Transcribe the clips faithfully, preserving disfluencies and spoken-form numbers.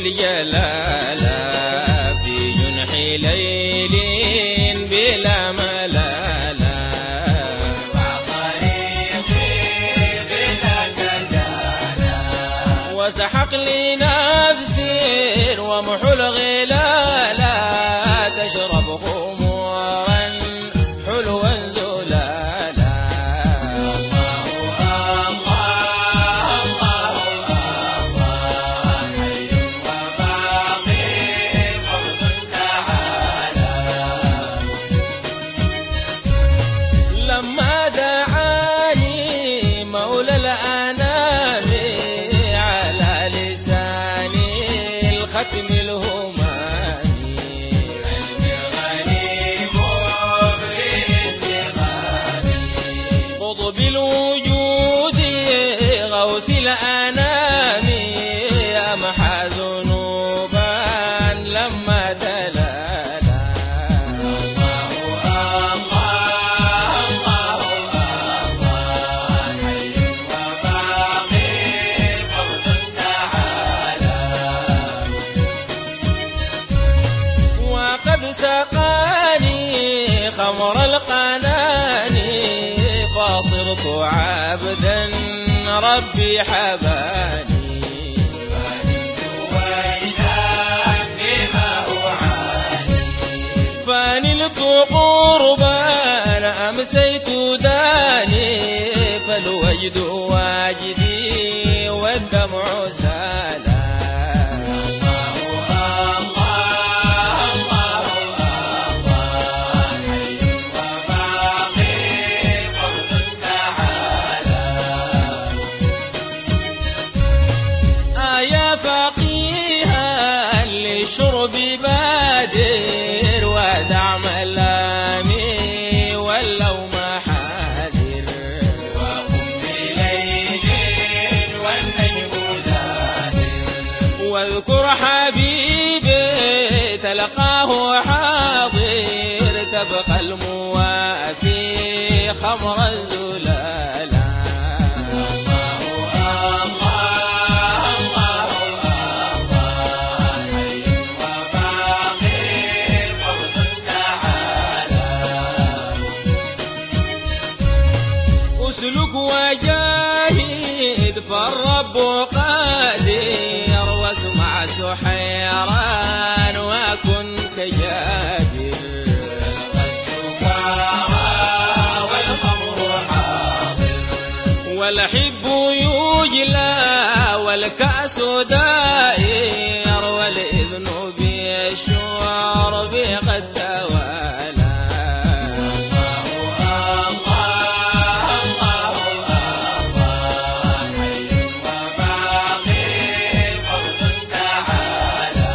الجلال في جنح ليل بلا ملال وسحق لي نفسي ومحو الغلالا تشرب خمورا حلوا زلالا الله الله الله حي وباقي فرد تعالى لما دعاني مولى الأنام على لساني الختم الهماني علمي غريب باستغاني قطب الوجود غوث الأنام أمحى ذنوبا لما تلالا الله الله الله الله حي وباقي فرد تعالى وقد سقاني خمر القنان فصرت عبدا ربي حباني فنمت ويلان بما أعاني فنلت قربا أمسيت داني فالوجد واجدي والدمع سالا الله الله الله الله حي وباقي فرد تعالى آيا فقيها للشرب بادر ودع ملامي واللوم حاذر وقم بليل والنجم زاهر واذكر حبيبي تلقاه حاضر تبقى الموافي خمرا زلالا الله الله الله الله حي وباقي فرد تعالى اسلك وجاهد فالرب قادر واسمع سحيران وكن كجابر السكارى والخمر حاضر والحب يجلى والكأس دائر والإذن بالشرب قد توالى الله الله الله الله حي وباقي فرد تعالى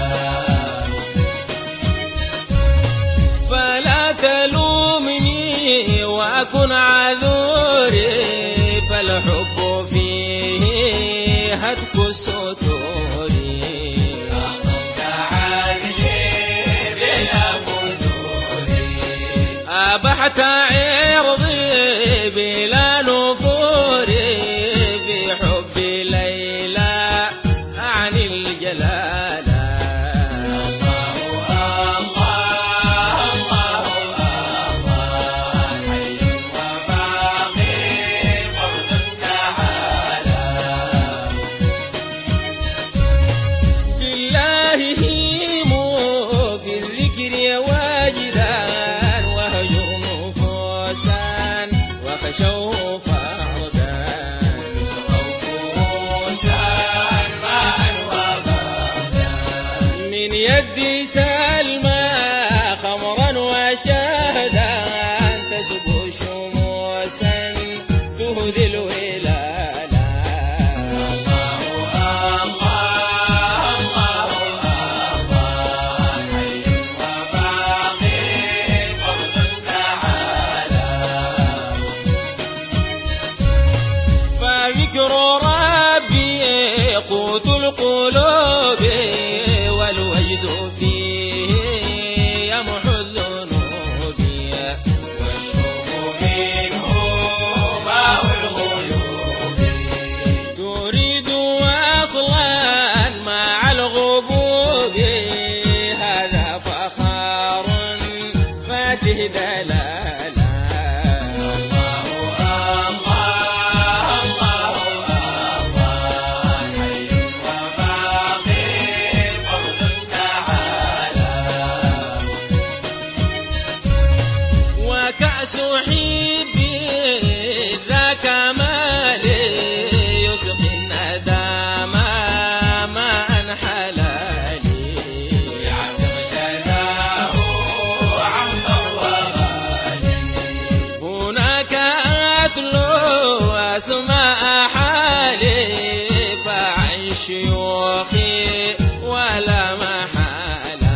فلا تلومني وأكن عذوري فالحب فيه هتك الستور أقمت عدلي بلا فتور أبحت عرضي بلا نفور في حب ليلى عن الجلال الله الله الله الله حي وباقي فرد تعالى بالله هيموا في الذكر واجدا وهجر نفوسا وخشوه فردا يسقوا كؤوسا ماء وبردا من يد سلمى خمرا وشهدا تسب شموسا تهدي الولالا الله الله الله الله حي وباقي فرد تعالى فذكر ربي قوت القلوب والوجد فيه يمحو الذنوب والشوق منه ماء الغيوب تريد وصلا مع الغبور واسمع حالي فعن شيوخي ولا محالة.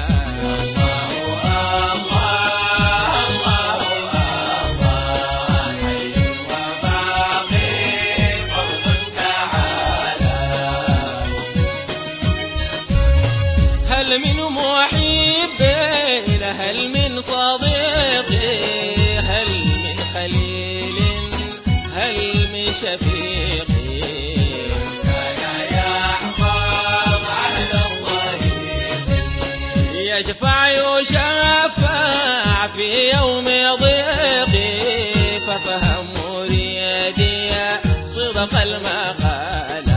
الله الله الله الله حي وباقي فرض تعالى. هل من محب هل من صديق هل من خليل هل من شفيق كان يحفظ عهد الطريق يشفع يشفع في يوم ضيقي ففهم مريدي صدق المقالة.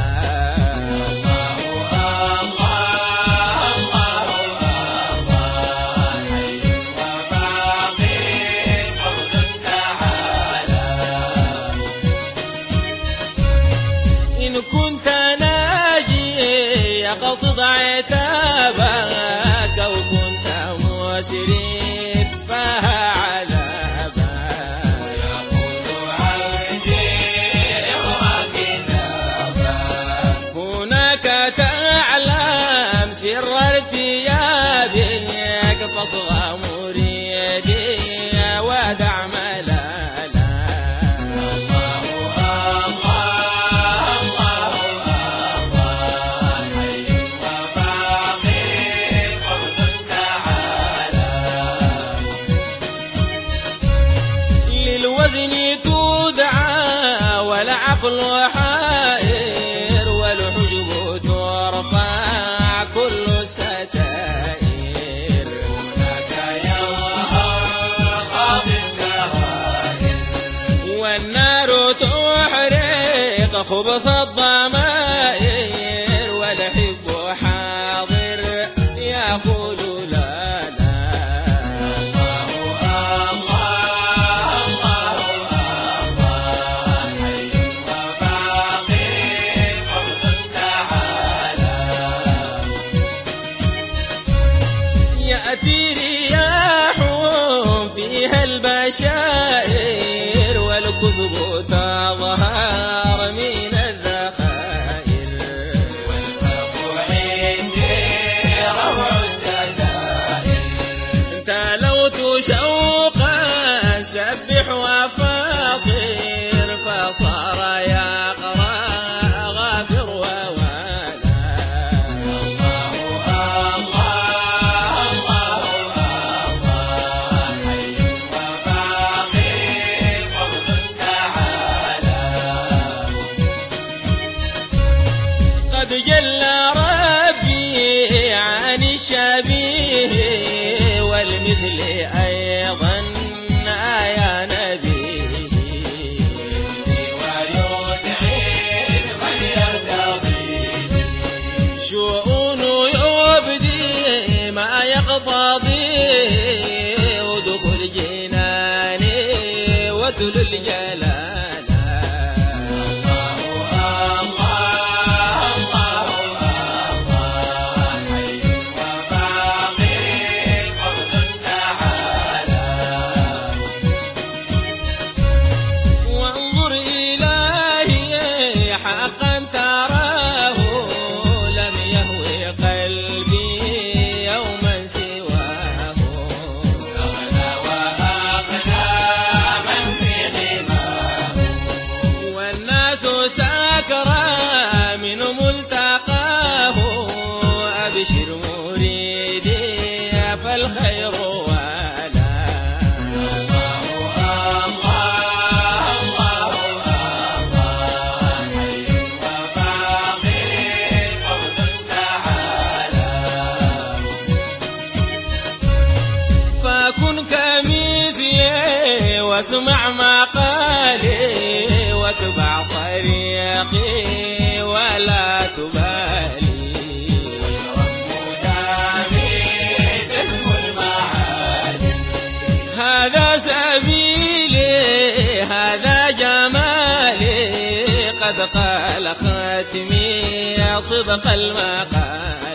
قصد عتابك أو كنت مسرف فعلابك يقول عبدي وكتابك هناك تعلم سر ارتيابك فاصغى مريدي ودع ملالا. للوزن تدعى والعقل حائر والحجب ترفع كل ستائر هناك يظهر قاضي السرائر والنار تحرق خبث الضمائر والحب حاضر يقول لا لا. يأتي رياح فيها البشائر والكذب تظهر من الذخائر والفرق عندي روع السدائر تلوت شوقا سبح وفاطر فصار يقرأ غافر جل ربي عن الشبيه والمثل أيضا يا نبيه ويسعد من يرتضي شؤون يبدي ما يقتضي ودخل جناني وتل الجلال. حقا تراه لم يهوي قلبي يوما سواه أغنى وأغنى من في غناه والناس سكرى من ملتقاه أبشر مريدي فالخير فكن كمثلي واسمع مقالي واتبع طريقي ولا تبالي واشرب مدامي تسمو المعالي هذا سبيلي هذا جمالي قد قال ختمي صدق المقال.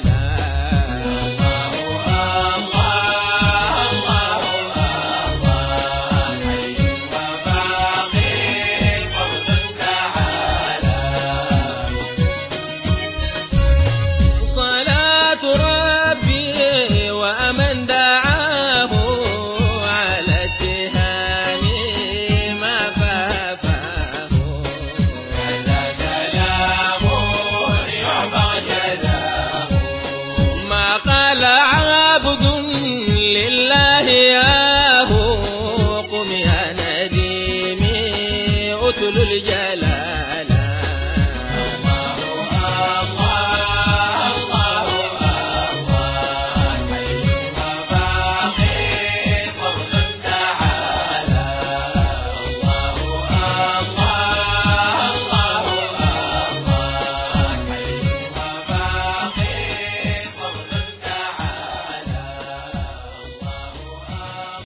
الله ياهو قم يا نديمي أتل الجلال